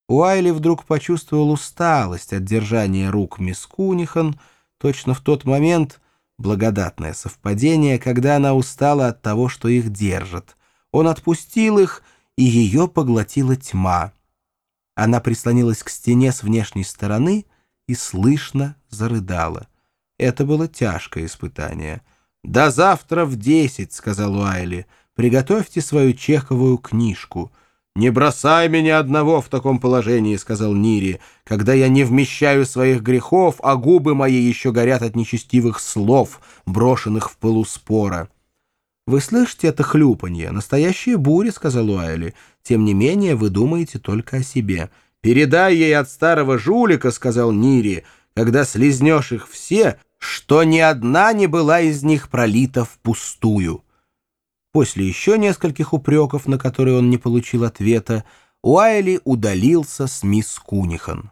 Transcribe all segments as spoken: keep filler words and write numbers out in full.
Уайли вдруг почувствовал усталость от держания рук мисс Кунихан, точно в тот момент, благодатное совпадение, когда она устала от того, что их держат. Он отпустил их, и ее поглотила тьма. Она прислонилась к стене с внешней стороны и слышно зарыдала. Это было тяжкое испытание. «До завтра в десять», — сказал Уайли. «Приготовьте свою чековую книжку». «Не бросай меня одного в таком положении», — сказал Нири, «когда я не вмещаю своих грехов, а губы мои еще горят от нечестивых слов, брошенных в пылу спора». «Вы слышите это хлюпанье? Настоящая буря», — сказал Уайли. «Тем не менее вы думаете только о себе». «Передай ей от старого жулика», — сказал Нири, «когда слизнешь их все, что ни одна не была из них пролита впустую». После еще нескольких упреков, на которые он не получил ответа, Уайли удалился с мисс Кунихан.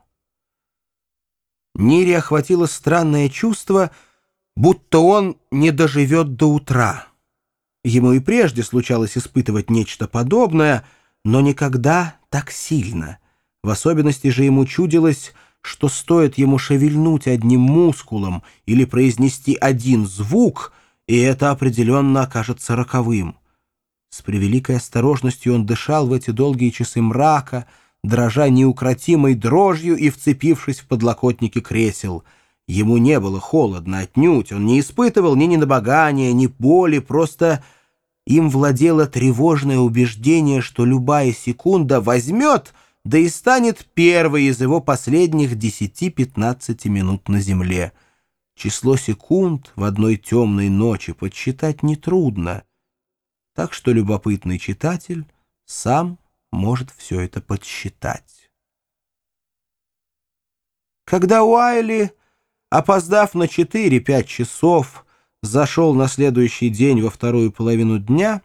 Нири охватило странное чувство, будто он не доживет до утра. Ему и прежде случалось испытывать нечто подобное, но никогда так сильно. В особенности же ему чудилось, что стоит ему шевельнуть одним мускулом или произнести один звук — и это определенно окажется роковым. С превеликой осторожностью он дышал в эти долгие часы мрака, дрожа неукротимой дрожью и вцепившись в подлокотники кресел. Ему не было холодно отнюдь, он не испытывал ни недомогания, ни боли, просто им владело тревожное убеждение, что любая секунда возьмет, да и станет первой из его последних десяти-пятнадцати минут на земле. Число секунд в одной темной ночи подсчитать нетрудно, так что любопытный читатель сам может все это подсчитать. Когда Уайли, опоздав на четыре-пять часов, зашел на следующий день во вторую половину дня,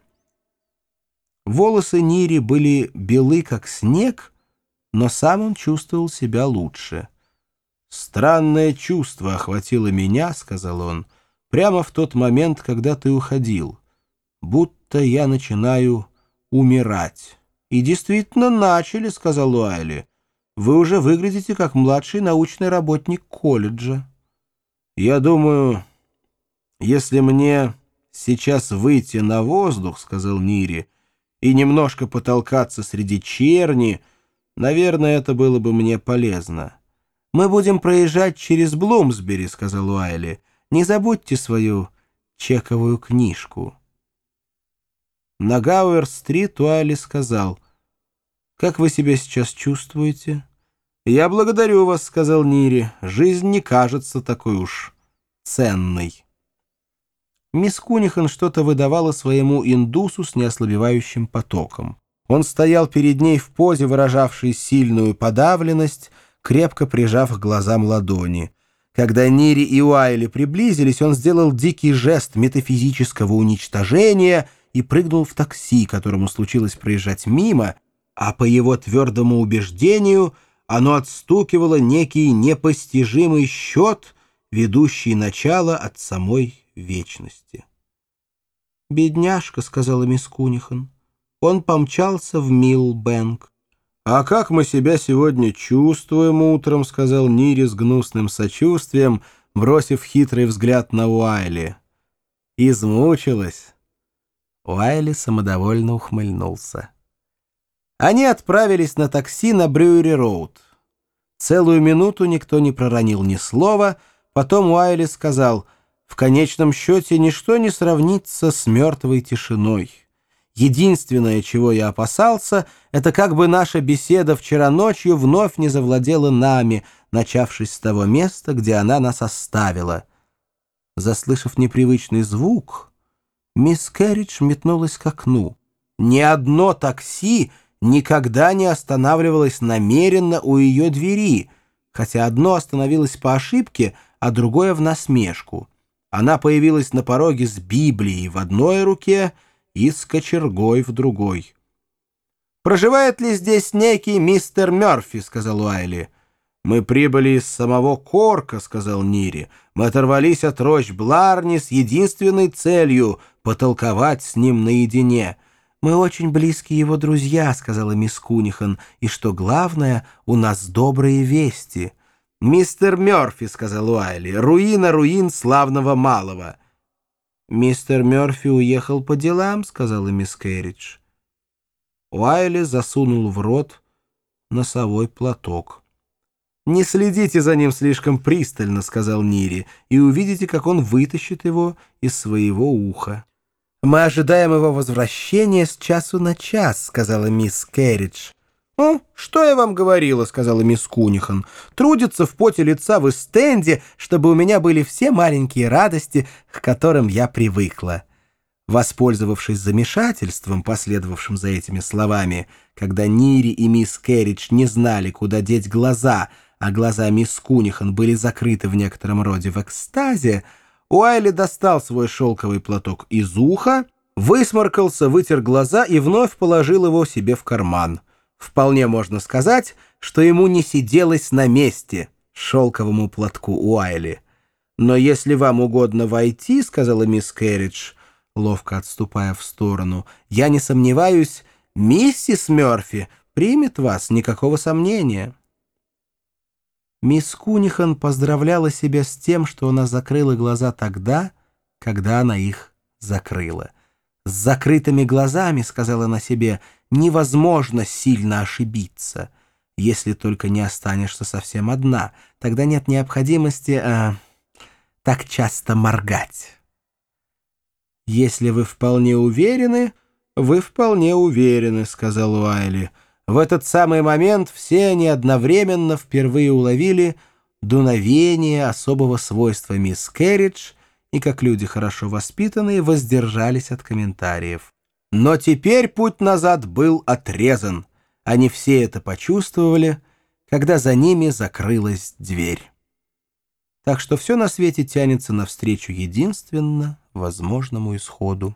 волосы Нири были белы, как снег, но сам он чувствовал себя лучше. «Странное чувство охватило меня», — сказал он, — «прямо в тот момент, когда ты уходил. Будто я начинаю умирать». «И действительно начали», — сказал Уайли. «Вы уже выглядите как младший научный работник колледжа». «Я думаю, если мне сейчас выйти на воздух», — сказал Нири, — «и немножко потолкаться среди черни, наверное, это было бы мне полезно». «Мы будем проезжать через Блумсбери», — сказал Уайли. «Не забудьте свою чековую книжку». На Гауэр-стрит Уайли сказал: «Как вы себя сейчас чувствуете?» «Я благодарю вас», — сказал Нири. «Жизнь не кажется такой уж ценной». Мисс Кунихан что-то выдавала своему индусу с неослабевающим потоком. Он стоял перед ней в позе, выражавшей сильную подавленность, крепко прижав к глазам ладони. Когда Нири и Уайли приблизились, он сделал дикий жест метафизического уничтожения и прыгнул в такси, которому случилось проезжать мимо, а по его твердому убеждению оно отстукивало некий непостижимый счет, ведущий начало от самой вечности. «Бедняжка», — сказала мисс Кунихан, — «он помчался в Милбэнк». «А как мы себя сегодня чувствуем утром», — сказал Нири с гнусным сочувствием, бросив хитрый взгляд на Уайли. «Измучилась». Уайли самодовольно ухмыльнулся. Они отправились на такси на Брюери-роуд. Целую минуту никто не проронил ни слова, потом Уайли сказал: «В конечном счете ничто не сравнится с мертвой тишиной. Единственное, чего я опасался, это как бы наша беседа вчера ночью вновь не завладела нами, начавшись с того места, где она нас оставила». Заслышав непривычный звук, мисс Керридж метнулась к окну. Ни одно такси никогда не останавливалось намеренно у ее двери, хотя одно остановилось по ошибке, а другое в насмешку. Она появилась на пороге с Библией в одной руке и с кочергой в другой. «Проживает ли здесь некий мистер Мёрфи?» — сказал Уайли. «Мы прибыли из самого Корка», — сказал Нири. «Мы оторвались от рощ Бларни с единственной целью — потолковать с ним наедине. «Мы очень близкие его друзья», — сказала мисс Кунихан, «и, что главное, у нас добрые вести». «Мистер Мёрфи», — сказал Уайли, — «руина руин славного малого». «Мистер Мёрфи уехал по делам», — сказала мисс Керридж. Уайли засунул в рот носовой платок. «Не следите за ним слишком пристально», — сказал Нири, «и увидите, как он вытащит его из своего уха». «Мы ожидаем его возвращения с часу на час», — сказала мисс Керридж. «Ну, что я вам говорила», — сказала мисс Кунихан. «Трудится в поте лица в Эстенде, чтобы у меня были все маленькие радости, к которым я привыкла». Воспользовавшись замешательством, последовавшим за этими словами, когда Нири и мисс Керридж не знали, куда деть глаза, а глаза мисс Кунихан были закрыты в некотором роде в экстазе, Уайли достал свой шелковый платок из уха, высморкался, вытер глаза и вновь положил его себе в карман. Вполне можно сказать, что ему не сиделось на месте, шелковому платку Уайли. «Но если вам угодно войти, — сказала мисс Керридж, ловко отступая в сторону, — я не сомневаюсь, миссис Мёрфи примет вас, никакого сомнения». Мисс Кунихан поздравляла себя с тем, что она закрыла глаза тогда, когда она их закрыла. «С закрытыми глазами, — сказала она себе, — невозможно сильно ошибиться. Если только не останешься совсем одна, тогда нет необходимости э, так часто моргать». «Если вы вполне уверены, вы вполне уверены», — сказал Уайли. В этот самый момент все они одновременно впервые уловили дуновение особого свойства мисс Керридж и, как люди хорошо воспитанные, воздержались от комментариев. Но теперь путь назад был отрезан. Они все это почувствовали, когда за ними закрылась дверь. Так что все на свете тянется навстречу единственно возможному исходу.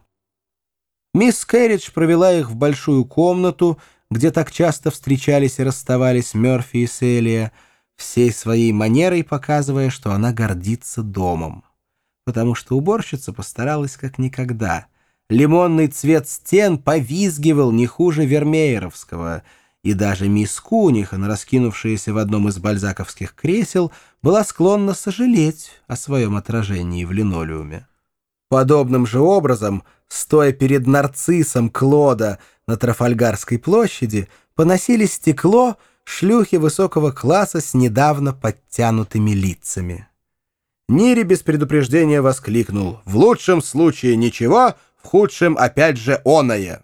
Мисс Керридж провела их в большую комнату, где так часто встречались и расставались Мёрфи и Селия, всей своей манерой показывая, что она гордится домом. Потому что уборщица постаралась как никогда. Лимонный цвет стен повизгивал не хуже вермееровского, и даже мисс Кунихан, раскинувшаяся в одном из бальзаковских кресел, была склонна сожалеть о своем отражении в линолеуме. Подобным же образом, стоя перед нарциссом Клода на Трафальгарской площади, поносили стекло шлюхи высокого класса с недавно подтянутыми лицами. Нири без предупреждения воскликнул: «В лучшем случае ничего, в худшем опять же оное».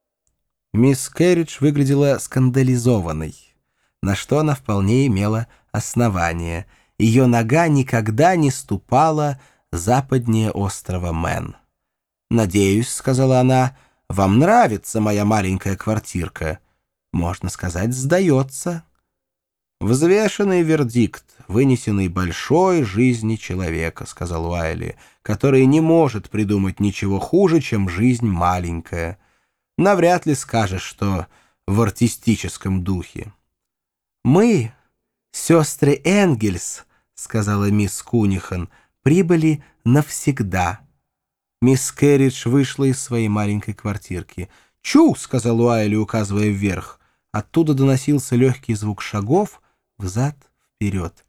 Мисс Керридж выглядела скандализованной, на что она вполне имела основание. Ее нога никогда не ступала западнее острова Мэн. «Надеюсь, — сказала она, — вам нравится моя маленькая квартирка. Можно сказать, сдается». «Взвешенный вердикт, вынесенный большой жизни человека, — сказал Уайли, — который не может придумать ничего хуже, чем жизнь маленькая. Навряд ли скажешь, что в артистическом духе». «Мы, сестры Энгельс, — сказала мисс Кунихан, — прибыли навсегда». Мисс Керридж вышла из своей маленькой квартирки. «Чу!» — сказал Уайли, указывая вверх. Оттуда доносился легкий звук шагов взад-вперед.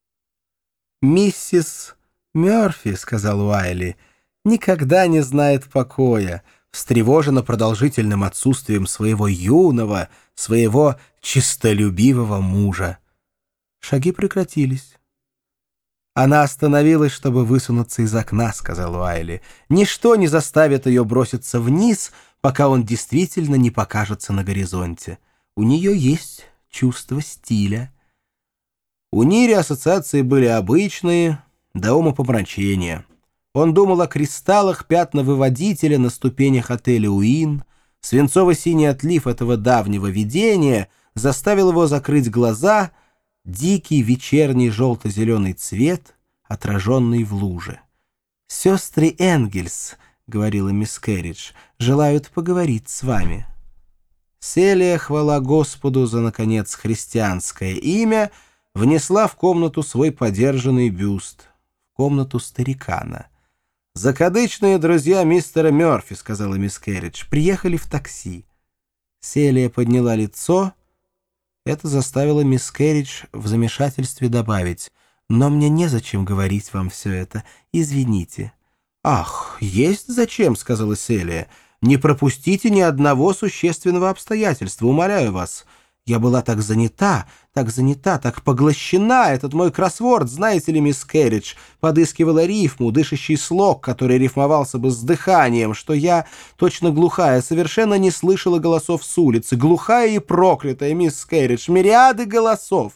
«Миссис Мёрфи, — сказал Уайли, — никогда не знает покоя, встревожена продолжительным отсутствием своего юного, своего честолюбивого мужа». Шаги прекратились. «Она остановилась, чтобы высунуться из окна, — сказал Уайли. Ничто не заставит ее броситься вниз, пока он действительно не покажется на горизонте. У нее есть чувство стиля». У Нири ассоциации были обычные, до умопомрачения. Он думал о кристаллах пятновыводителя на ступенях отеля «Уин». Свинцово-синий отлив этого давнего видения заставил его закрыть глаза — дикий вечерний желто-зеленый цвет, отраженный в луже. «Сестры Энгельс, — говорила мисс Керридж, — желают поговорить с вами». Селия, хвала Господу за, наконец, христианское имя, внесла в комнату свой подержанный бюст, в комнату старикана. «Закадычные друзья мистера Мёрфи», — сказала мисс Керридж, — «приехали в такси». Селия подняла лицо. Это заставило мисс Керридж в замешательстве добавить: «Но мне незачем говорить вам все это. Извините». «Ах, есть зачем», — сказала Селия. «Не пропустите ни одного существенного обстоятельства, умоляю вас. Я была так занята, так занята, так поглощена. Этот мой кроссворд, знаете ли, мисс Керридж, подыскивала рифму, дышащий слог, который рифмовался бы с дыханием, что я, точно глухая, совершенно не слышала голосов с улицы. Глухая и проклятая, мисс Керридж, мириады голосов».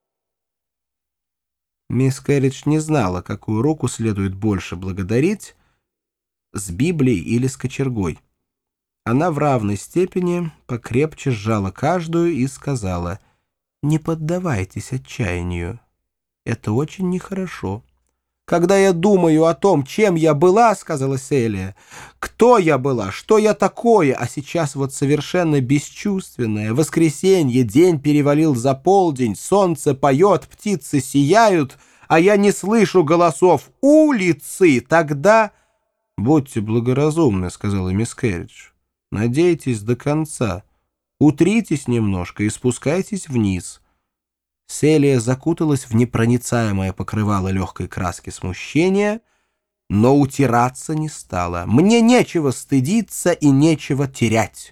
Мисс Керридж не знала, какую руку следует больше благодарить, с Библией или с кочергой. Она в равной степени покрепче сжала каждую и сказала: «Не поддавайтесь отчаянию. Это очень нехорошо». «Когда я думаю о том, чем я была, — сказала Селия, — кто я была, что я такое, а сейчас вот совершенно бесчувственное, воскресенье, день перевалил за полдень, солнце поет, птицы сияют, а я не слышу голосов улицы, тогда...» «Будьте благоразумны, — сказала мисс Керридж, — надейтесь до конца, утритесь немножко и спускайтесь вниз». Селия закуталась в непроницаемое покрывало легкой краски смущения, но утираться не стала. «Мне нечего стыдиться и нечего терять».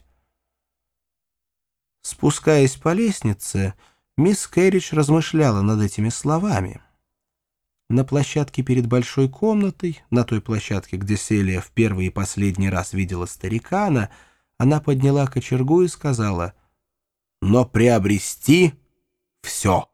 Спускаясь по лестнице, мисс Керридж размышляла над этими словами. На площадке перед большой комнатой, на той площадке, где Селия в первый и последний раз видела старикана, она подняла кочергу и сказала: «Но приобрести все».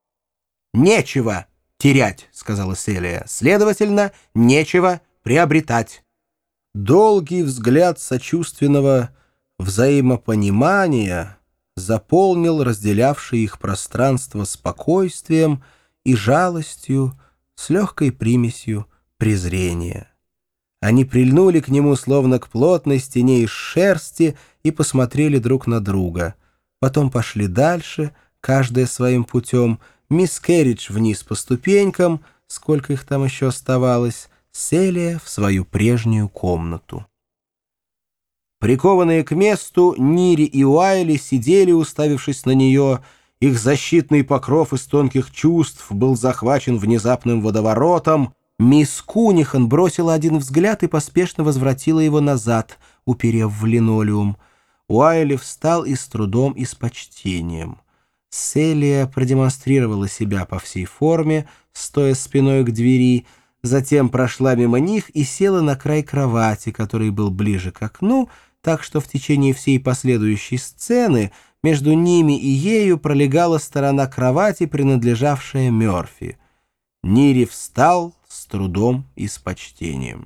«Нечего терять», — сказала Селия, — «следовательно, нечего приобретать». Долгий взгляд сочувственного взаимопонимания заполнил разделявшее их пространство спокойствием и жалостью с легкой примесью презрения. Они прильнули к нему, словно к плотной стене из шерсти, и посмотрели друг на друга. Потом пошли дальше, каждая своим путем, мисс Керридж вниз по ступенькам, сколько их там еще оставалось, Селия в свою прежнюю комнату. Прикованные к месту, Нири и Уайли сидели, уставившись на нее. Их защитный покров из тонких чувств был захвачен внезапным водоворотом. Мисс Кунихан бросила один взгляд и поспешно возвратила его назад, уперев в линолеум. Уайли встал и с трудом, и с почтением. Селия продемонстрировала себя по всей форме, стоя спиной к двери, затем прошла мимо них и села на край кровати, который был ближе к окну, так что в течение всей последующей сцены между ними и ею пролегала сторона кровати, принадлежавшая Мёрфи. Нири встал с трудом и с почтением.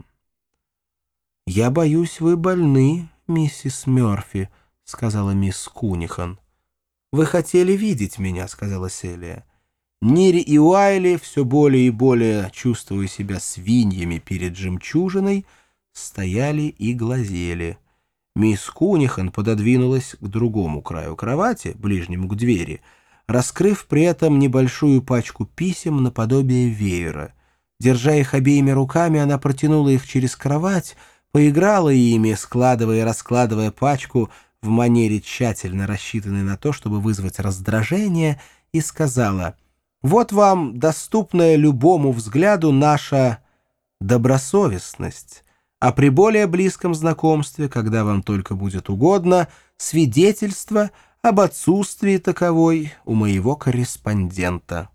«Я боюсь, вы больны, миссис Мёрфи», — сказала мисс Кунихан. «Вы хотели видеть меня», — сказала Селия. Нири и Уайли, все более и более чувствуя себя свиньями перед жемчужиной, стояли и глазели. Мисс Кунихан пододвинулась к другому краю кровати, ближнему к двери, раскрыв при этом небольшую пачку писем наподобие веера. Держа их обеими руками, она протянула их через кровать, поиграла ими, складывая и раскладывая пачку в манере, тщательно рассчитанной на то, чтобы вызвать раздражение, и сказала: «Вот вам доступная любому взгляду наша добросовестность, а при более близком знакомстве, когда вам только будет угодно, свидетельство об отсутствии таковой у моего корреспондента».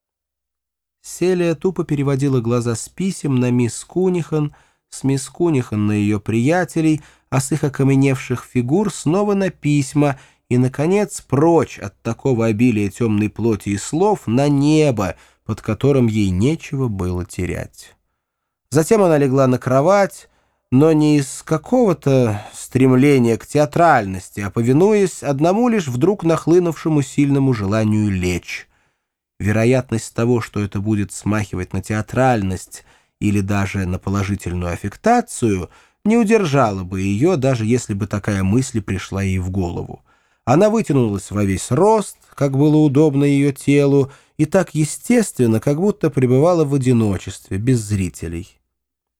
Селия тупо переводила глаза с писем на мисс Кунихан, с мисс Кунихан на ее приятелей, а с их окаменевших фигур снова на письма и, наконец, прочь от такого обилия темной плоти и слов на небо, под которым ей нечего было терять. Затем она легла на кровать, но не из какого-то стремления к театральности, а повинуясь одному лишь вдруг нахлынувшему сильному желанию лечь. Вероятность того, что это будет смахивать на театральность или даже на положительную аффектацию, не удержала бы ее, даже если бы такая мысль пришла ей в голову. Она вытянулась во весь рост, как было удобно ее телу, и так естественно, как будто пребывала в одиночестве, без зрителей.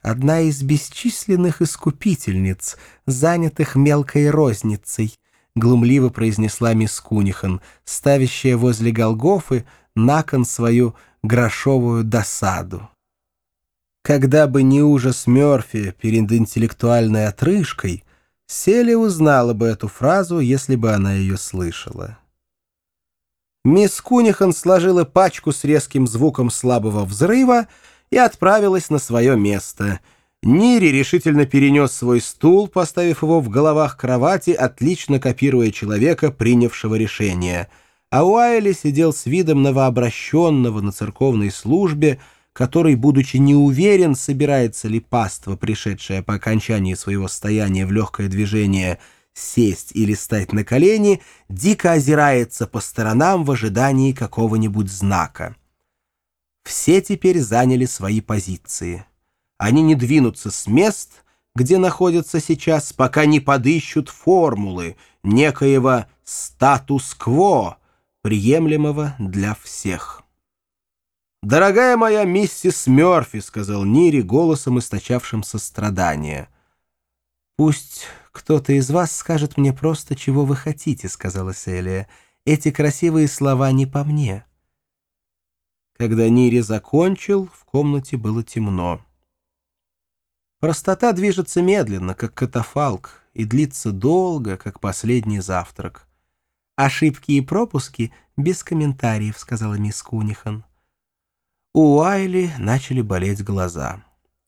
одна из бесчисленных искупительниц, занятых мелкой розницей», — глумливо произнесла мисс Кунихан, ставящая возле Голгофы на кон свою грошовую досаду. Когда бы не ужас Мёрфи перед интеллектуальной отрыжкой, Селия узнала бы эту фразу, если бы она ее слышала. Мисс Кунихан сложила пачку с резким звуком слабого взрыва и отправилась на свое место. Нири решительно перенес свой стул, поставив его в головах кровати, отлично копируя человека, принявшего решение. А Уайли сидел с видом новообращенного на церковной службе, который, будучи не уверен, собирается ли паства, пришедшая по окончании своего стояния в легкое движение, сесть или стать на колени, дико озирается по сторонам в ожидании какого-нибудь знака. Все теперь заняли свои позиции. Они не двинутся с мест, где находятся сейчас, пока не подыщут формулы некоего статус-кво, приемлемого для всех. «Дорогая моя миссис Мёрфи», — сказал Нири голосом, источавшим сострадание. «Пусть кто-то из вас скажет мне просто, чего вы хотите», — сказала Селия. «Эти красивые слова не по мне». Когда Нири закончил, в комнате было темно. Простота движется медленно, как катафалк, и длится долго, как последний завтрак. «Ошибки и пропуски без комментариев», — сказала мисс Кунихан. У Уайли начали болеть глаза.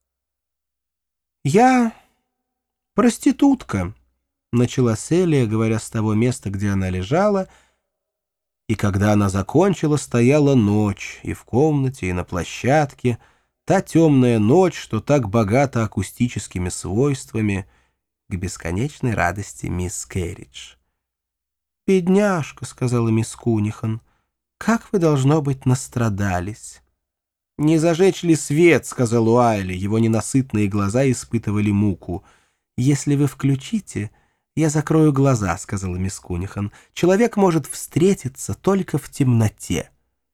«Я проститутка», — начала Селия, говоря с того места, где она лежала, и когда она закончила, стояла ночь и в комнате, и на площадке, та темная ночь, что так богата акустическими свойствами, к бесконечной радости мисс Керридж. «Бедняжка», — сказала мисс Кунихан, — «как вы, должно быть, настрадались». «Не зажечь ли свет?» — сказал Уайли. Его ненасытные глаза испытывали муку. «Если вы включите, я закрою глаза», — сказала мисс Кунихан. «Человек может встретиться только в темноте».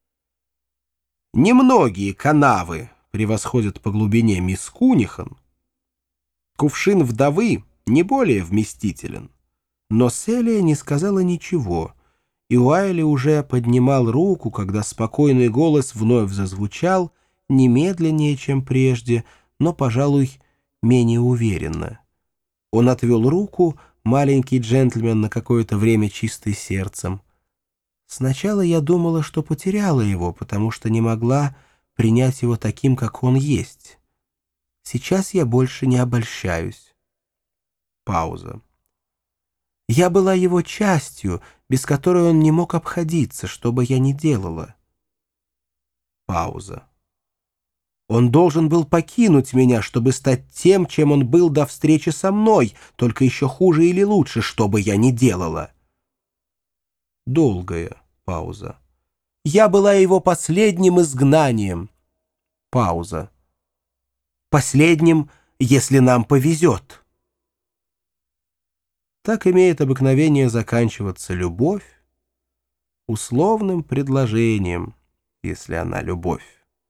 Немногие канавы превосходят по глубине мисс Кунихан. Кувшин вдовы не более вместителен. Но Селия не сказала ничего, и Уайли уже поднимал руку, когда спокойный голос вновь зазвучал, не медленнее, чем прежде, но, пожалуй, менее уверенно. Он отвел руку, маленький джентльмен, на какое-то время чистый сердцем. Сначала я думала, что потеряла его, потому что не могла принять его таким, как он есть. Сейчас я больше не обольщаюсь. Пауза. Я была его частью, без которой он не мог обходиться, что бы я ни делала. Пауза. Он должен был покинуть меня, чтобы стать тем, чем он был до встречи со мной, только еще хуже или лучше, что бы я ни делала. Долгая пауза. Я была его последним изгнанием. Пауза. Последним, если нам повезет. Так имеет обыкновение заканчиваться любовь условным предложением, если она любовь.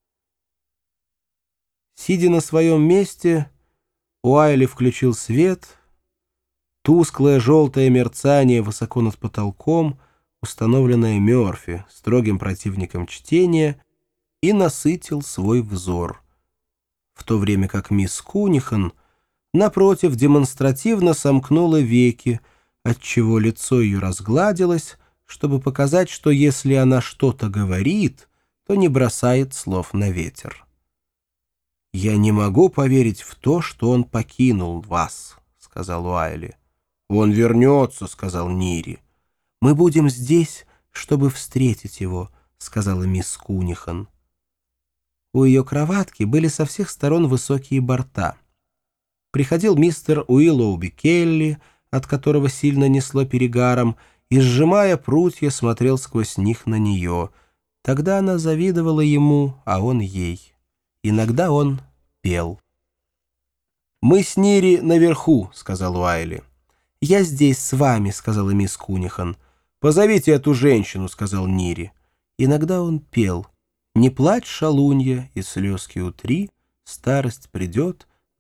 Сидя на своем месте, Уайли включил свет. Тусклое желтое мерцание высоко над потолком, установленное Мёрфи, строгим противником чтения, и насытил свой взор. В то время как мисс Кунихан, напротив, демонстративно сомкнула веки, отчего лицо ее разгладилось, чтобы показать, что если она что-то говорит, то не бросает слов на ветер. «Я не могу поверить в то, что он покинул вас», — сказал Уайли. «Он вернется», — сказал Нири. «Мы будем здесь, чтобы встретить его», — сказала мисс Кунихан. У ее кроватки были со всех сторон высокие борта. Приходил мистер Уиллоуби Келли, от которого сильно несло перегаром, и, сжимая прутья, смотрел сквозь них на нее. Тогда она завидовала ему, а он ей. Иногда он пел. «Мы с Нири наверху», — сказал Уайли. «Я здесь с вами», — сказала мисс Кунихан. «Позовите эту женщину», — сказал Нири. Иногда он пел. «Не плачь, шалунья, и слезки утри, старость придет,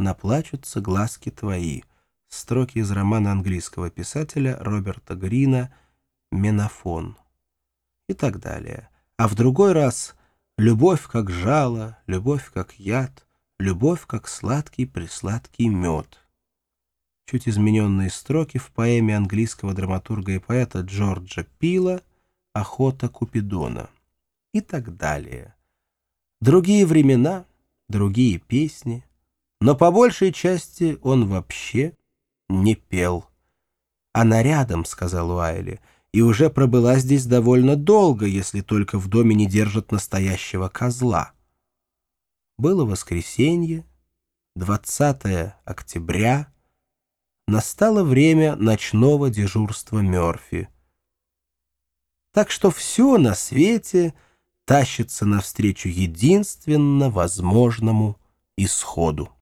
наплачутся глазки твои. Строки из романа английского писателя Роберта Грина «Менафон» и так далее. А в другой раз «Любовь как жало, любовь как яд, любовь как сладкий-пресладкий мед». Чуть измененные строки в поэме английского драматурга и поэта Джорджа Пила «Охота Купидона» и так далее. Другие времена, другие песни, но по большей части он вообще не пел. «Она рядом», — сказал Уайли, — «и уже пробыла здесь довольно долго, если только в доме не держат настоящего козла». Было воскресенье, двадцатое октября, настало время ночного дежурства Мёрфи. Так что все на свете тащится навстречу единственно возможному исходу.